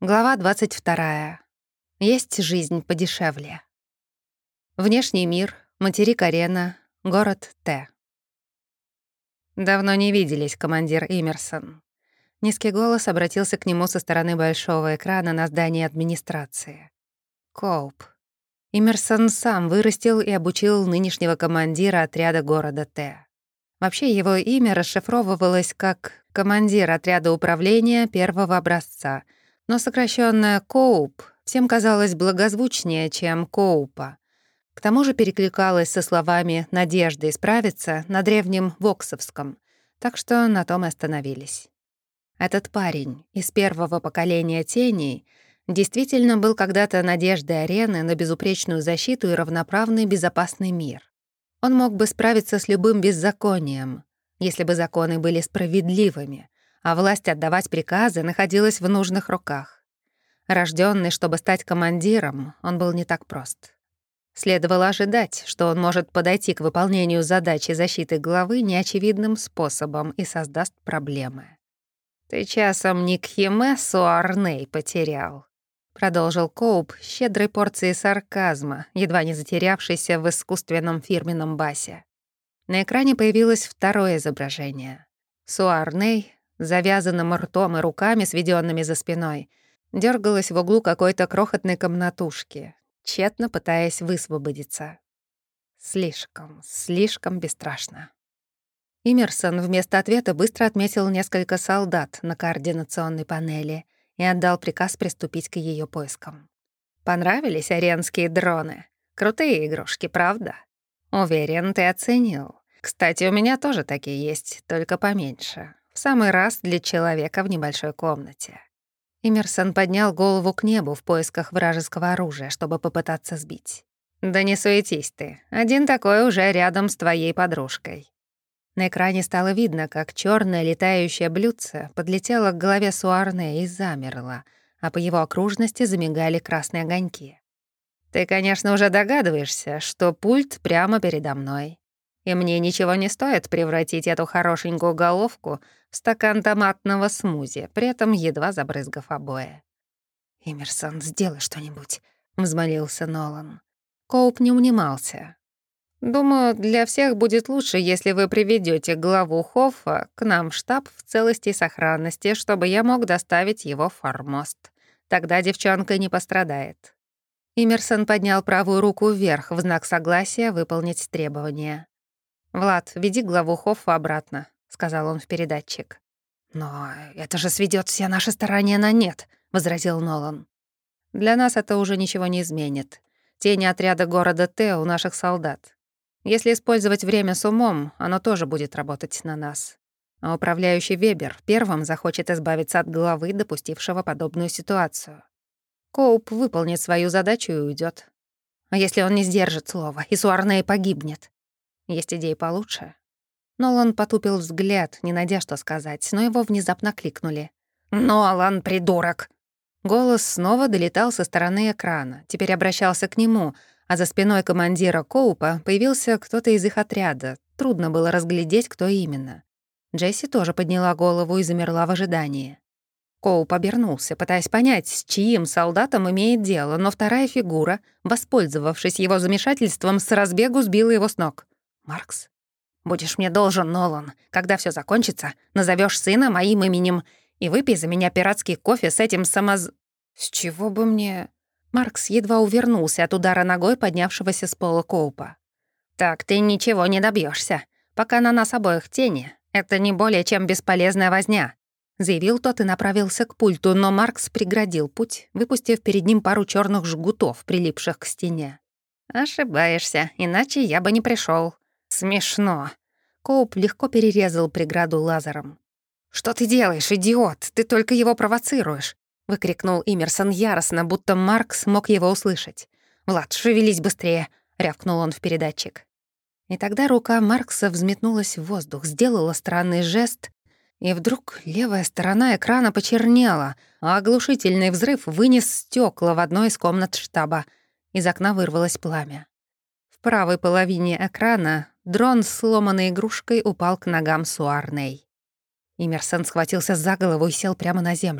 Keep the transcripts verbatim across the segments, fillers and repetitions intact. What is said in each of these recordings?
Глава двадцать вторая. Есть жизнь подешевле. Внешний мир, материк Арена, город Т. «Давно не виделись, командир Имерсон». Низкий голос обратился к нему со стороны большого экрана на здании администрации. Коуп. Имерсон сам вырастил и обучил нынешнего командира отряда города Т. Вообще его имя расшифровывалось как «командир отряда управления первого образца», но сокращённое «Коуп» всем казалось благозвучнее, чем «Коупа». К тому же перекликалось со словами «надежда исправиться» на древнем воксовском, так что на том и остановились. Этот парень из первого поколения теней действительно был когда-то надеждой Арены на безупречную защиту и равноправный безопасный мир. Он мог бы справиться с любым беззаконием, если бы законы были справедливыми, а власть отдавать приказы находилась в нужных руках. Рождённый, чтобы стать командиром, он был не так прост. Следовало ожидать, что он может подойти к выполнению задачи защиты главы неочевидным способом и создаст проблемы. «Ты часом не Кхиме Суарней потерял?» — продолжил Коуп щедрой порцией сарказма, едва не затерявшейся в искусственном фирменном басе. На экране появилось второе изображение. Суарней, завязанным ртом и руками, сведёнными за спиной, дёргалась в углу какой-то крохотной комнатушки, тщетно пытаясь высвободиться. Слишком, слишком бесстрашно. Имерсон вместо ответа быстро отметил несколько солдат на координационной панели и отдал приказ приступить к её поискам. «Понравились аренские дроны? Крутые игрушки, правда? Уверен, ты оценил. Кстати, у меня тоже такие есть, только поменьше. В самый раз для человека в небольшой комнате». Имерсон поднял голову к небу в поисках вражеского оружия, чтобы попытаться сбить. «Да не суетись ты. Один такой уже рядом с твоей подружкой». На экране стало видно, как чёрное летающее блюдце подлетело к голове Суарне и замерло, а по его окружности замигали красные огоньки. «Ты, конечно, уже догадываешься, что пульт прямо передо мной. И мне ничего не стоит превратить эту хорошенькую головку в стакан томатного смузи, при этом едва забрызгав обои». «Имерсон, сделай что-нибудь», — взмолился Нолан. Коуп не унимался. «Думаю, для всех будет лучше, если вы приведёте главу Хоффа к нам в штаб в целости и сохранности, чтобы я мог доставить его в Фармост. Тогда девчонка не пострадает». Имерсон поднял правую руку вверх в знак согласия выполнить требования. «Влад, веди главу Хоффа обратно», — сказал он в передатчик. «Но это же сведёт все наши старания на нет», — возразил Нолан. «Для нас это уже ничего не изменит. Тени отряда города Т у наших солдат. Если использовать время с умом, оно тоже будет работать на нас. А управляющий Вебер первым захочет избавиться от главы, допустившего подобную ситуацию. Коуп выполнит свою задачу и уйдет. А если он не сдержит слова, и Суарней погибнет? Есть идеи получше?» Нолан потупил взгляд, не найдя что сказать, но его внезапно кликнули. «Нолан, придурок!» Голос снова долетал со стороны экрана, теперь обращался к нему, а за спиной командира Коупа появился кто-то из их отряда. Трудно было разглядеть, кто именно. Джесси тоже подняла голову и замерла в ожидании. Коуп обернулся, пытаясь понять, с чьим солдатом имеет дело, но вторая фигура, воспользовавшись его замешательством, с разбегу сбила его с ног. «Маркс? Будешь мне должен, Нолан. Когда всё закончится, назовёшь сына моим именем и выпей за меня пиратский кофе с этим самоз...» «С чего бы мне...» Маркс едва увернулся от удара ногой поднявшегося с пола Коупа. «Так ты ничего не добьёшься. Пока на нас обоих тени, это не более чем бесполезная возня», — заявил тот и направился к пульту, но Маркс преградил путь, выпустив перед ним пару чёрных жгутов, прилипших к стене. «Ошибаешься, иначе я бы не пришёл. Смешно». Коуп легко перерезал преграду лазером. «Что ты делаешь, идиот? Ты только его провоцируешь!» — выкрикнул Имерсон яростно, будто Маркс мог его услышать. «Влад, шевелись быстрее!» — рявкнул он в передатчик. И тогда рука Маркса взметнулась в воздух, сделала странный жест, и вдруг левая сторона экрана почернела, а оглушительный взрыв вынес стёкла в одной из комнат штаба. Из окна вырвалось пламя. В правой половине экрана дрон с сломанной игрушкой упал к ногам Суарней. Имерсон схватился за голову и сел прямо на землю.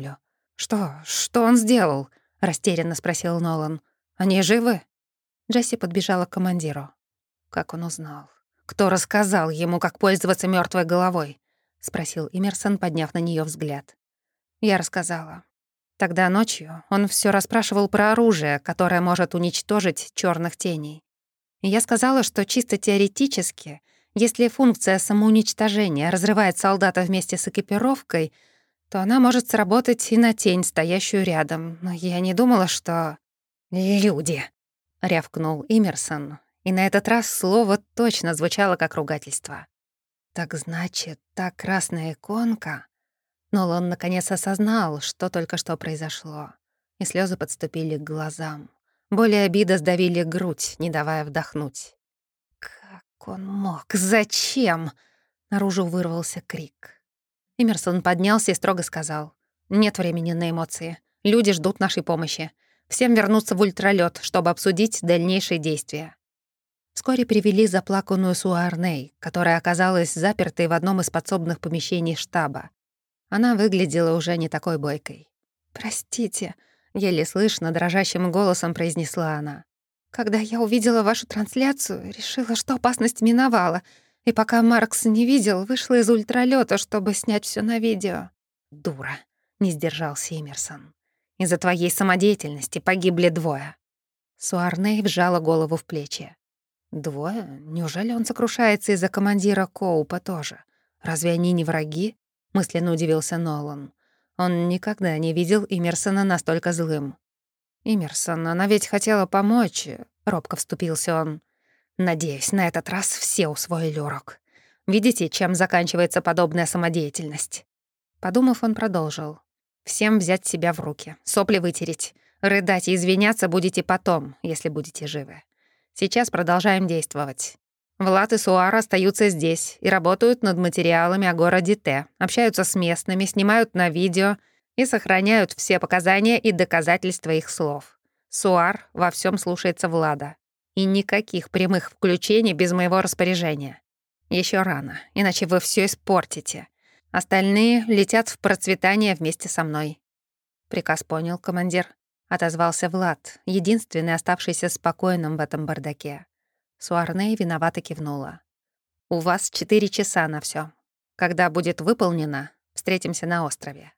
«Что? Что он сделал?» — растерянно спросил Нолан. «Они живы?» Джесси подбежала к командиру. Как он узнал? Кто рассказал ему, как пользоваться мёртвой головой? Спросил Имерсон, подняв на неё взгляд. Я рассказала. Тогда ночью он всё расспрашивал про оружие, которое может уничтожить чёрных теней. И я сказала, что чисто теоретически, если функция самоуничтожения разрывает солдата вместе с экипировкой, то она может сработать и на тень, стоящую рядом. Но я не думала, что... «Люди!» — рявкнул Имерсон. И на этот раз слово точно звучало как ругательство. «Так значит, та красная иконка...» Нолан наконец осознал, что только что произошло, и слезы подступили к глазам. Боль и обида сдавили грудь, не давая вдохнуть. «Как он мог? Зачем?» Наружу вырвался крик. Имерсон поднялся и строго сказал. «Нет времени на эмоции. Люди ждут нашей помощи. Всем вернуться в ультралёт, чтобы обсудить дальнейшие действия». Вскоре привели заплаканную Суарней, которая оказалась запертой в одном из подсобных помещений штаба. Она выглядела уже не такой бойкой. «Простите», — еле слышно, дрожащим голосом произнесла она. «Когда я увидела вашу трансляцию, решила, что опасность миновала, и пока Маркс не видел, вышла из ультралёта, чтобы снять всё на видео». «Дура», — не сдержался Имерсон. «Из-за твоей самодеятельности погибли двое». Суарней вжала голову в плечи. «Двое? Неужели он сокрушается из-за командира Коупа тоже? Разве они не враги?» — мысленно удивился Нолан. Он никогда не видел Имерсона настолько злым. «Имерсон, она ведь хотела помочь», — робко вступился он. «Надеюсь, на этот раз все усвоили урок. Видите, чем заканчивается подобная самодеятельность?» Подумав, он продолжил. «Всем взять себя в руки, сопли вытереть. Рыдать и извиняться будете потом, если будете живы. Сейчас продолжаем действовать. Влад и Суара остаются здесь и работают над материалами о городе Т, общаются с местными, снимают на видео и сохраняют все показания и доказательства их слов. Суар во всем слушается Влада. И никаких прямых включений без моего распоряжения. Еще рано, иначе вы все испортите. Остальные летят в процветание вместе со мной». «Приказ понял, командир», — отозвался Влад, единственный оставшийся спокойным в этом бардаке. Суарней виновато кивнула. «У вас четыре часа на все. Когда будет выполнено, встретимся на острове».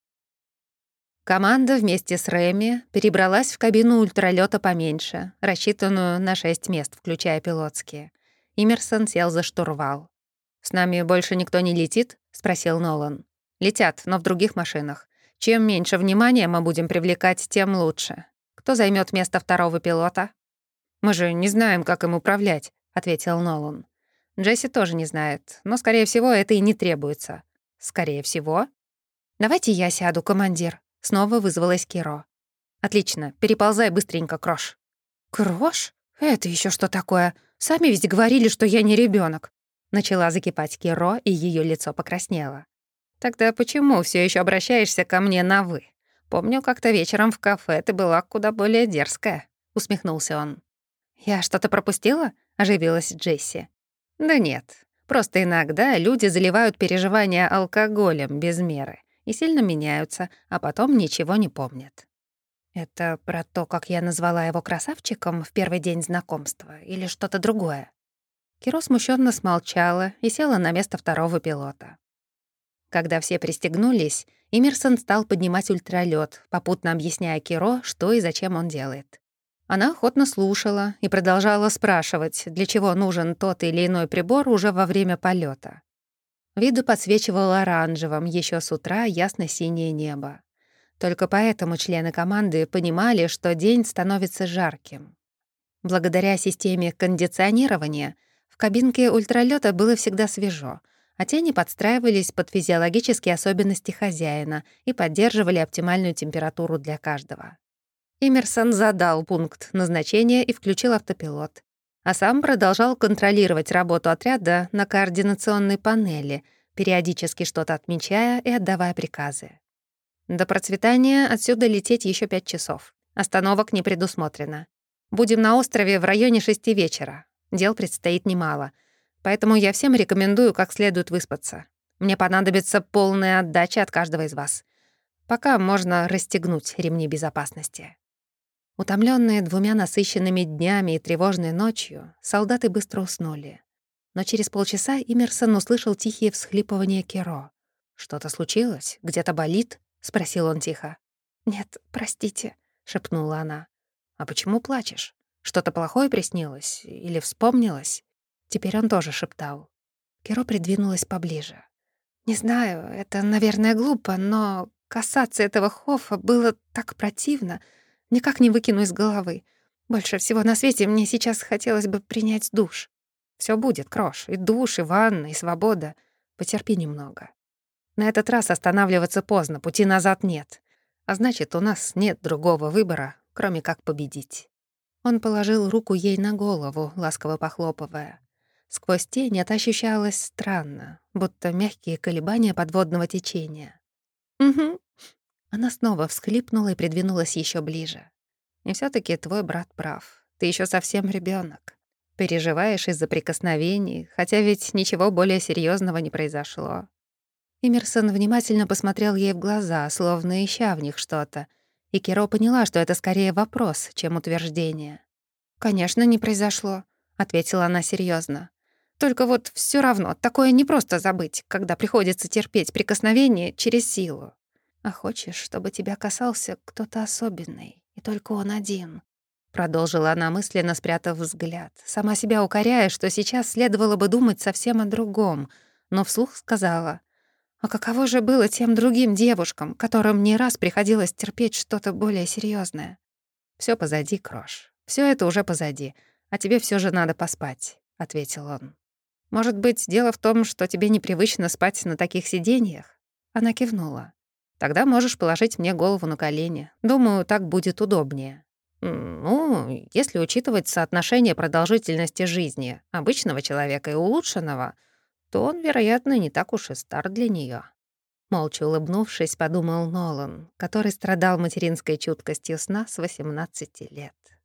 Команда вместе с Реми перебралась в кабину ультралёта поменьше, рассчитанную на шесть мест, включая пилотские. Имерсон сел за штурвал. «С нами больше никто не летит?» — спросил Нолан. «Летят, но в других машинах. Чем меньше внимания мы будем привлекать, тем лучше. Кто займет место второго пилота?» «Мы же не знаем, как им управлять», — ответил Нолан. «Джесси тоже не знает, но, скорее всего, это и не требуется». «Скорее всего?» «Давайте я сяду, командир», — снова вызвалась Киро. «Отлично, переползай быстренько, Крош». «Крош? Это еще что такое? Сами ведь говорили, что я не ребенок. Начала закипать Киро, и ее лицо покраснело. «Тогда почему все еще обращаешься ко мне на «вы»? Помню, как-то вечером в кафе ты была куда более дерзкая», — усмехнулся он. «Я что-то пропустила?» — оживилась Джесси. «Да нет, просто иногда люди заливают переживания алкоголем без меры и сильно меняются, а потом ничего не помнят». «Это про то, как я назвала его красавчиком в первый день знакомства, или что-то другое?» Киро смущенно смолчала и села на место второго пилота. Когда все пристегнулись, Имерсон стал поднимать ультралёт, попутно объясняя Киро, что и зачем он делает. Она охотно слушала и продолжала спрашивать, для чего нужен тот или иной прибор уже во время полета. Виду подсвечивало оранжевым еще с утра ясно-синее небо. Только поэтому члены команды понимали, что день становится жарким. Благодаря системе кондиционирования в кабинке ультралёта было всегда свежо, а тени подстраивались под физиологические особенности хозяина и поддерживали оптимальную температуру для каждого. Имерсон задал пункт назначения и включил автопилот, а сам продолжал контролировать работу отряда на координационной панели, периодически что-то отмечая и отдавая приказы. До процветания отсюда лететь еще пять часов. Остановок не предусмотрено. Будем на острове в районе шести вечера. Дел предстоит немало, поэтому я всем рекомендую как следует выспаться. Мне понадобится полная отдача от каждого из вас. Пока можно расстегнуть ремни безопасности». Утомленные двумя насыщенными днями и тревожной ночью, солдаты быстро уснули. Но через полчаса Имерсон услышал тихие всхлипывания Керо. «Что-то случилось? Где-то болит?» — спросил он тихо. «Нет, простите», — шепнула она. «А почему плачешь? Что-то плохое приснилось? Или вспомнилось?» Теперь он тоже шептал. Керо придвинулась поближе. «Не знаю, это, наверное, глупо, но касаться этого Хоффа было так противно. Никак не выкину из головы. Больше всего на свете мне сейчас хотелось бы принять душ. Всё будет, Крош, и душ, и ванна, и свобода. Потерпи немного. На этот раз останавливаться поздно, пути назад нет. А значит, у нас нет другого выбора, кроме как победить». Он положил руку ей на голову, ласково похлопывая. Сквозь тень это ощущалось странно, будто мягкие колебания подводного течения. «Угу». Она снова всхлипнула и придвинулась ещё ближе. «И всё-таки твой брат прав. Ты ещё совсем ребёнок. Переживаешь из-за прикосновений, хотя ведь ничего более серьёзного не произошло». Имерсон внимательно посмотрел ей в глаза, словно ища в них что-то, и Керо поняла, что это скорее вопрос, чем утверждение. «Конечно, не произошло», — ответила она серьёзно. «Только вот всё равно, такое непросто забыть, когда приходится терпеть прикосновение через силу. А хочешь, чтобы тебя касался кто-то особенный, и только он один?» Продолжила она мысленно, спрятав взгляд, сама себя укоряя, что сейчас следовало бы думать совсем о другом, но вслух сказала: «А каково же было тем другим девушкам, которым не раз приходилось терпеть что-то более серьёзное?» «Всё позади, Крош, всё это уже позади, а тебе всё же надо поспать», — ответил он. «Может быть, дело в том, что тебе непривычно спать на таких сиденьях?» Она кивнула. «Тогда можешь положить мне голову на колени. Думаю, так будет удобнее». М, «Ну, если учитывать соотношение продолжительности жизни обычного человека и улучшенного, то он, вероятно, не так уж и стар для неё». Молча улыбнувшись, подумал Нолан, который страдал материнской чуткостью сна с восемнадцати лет.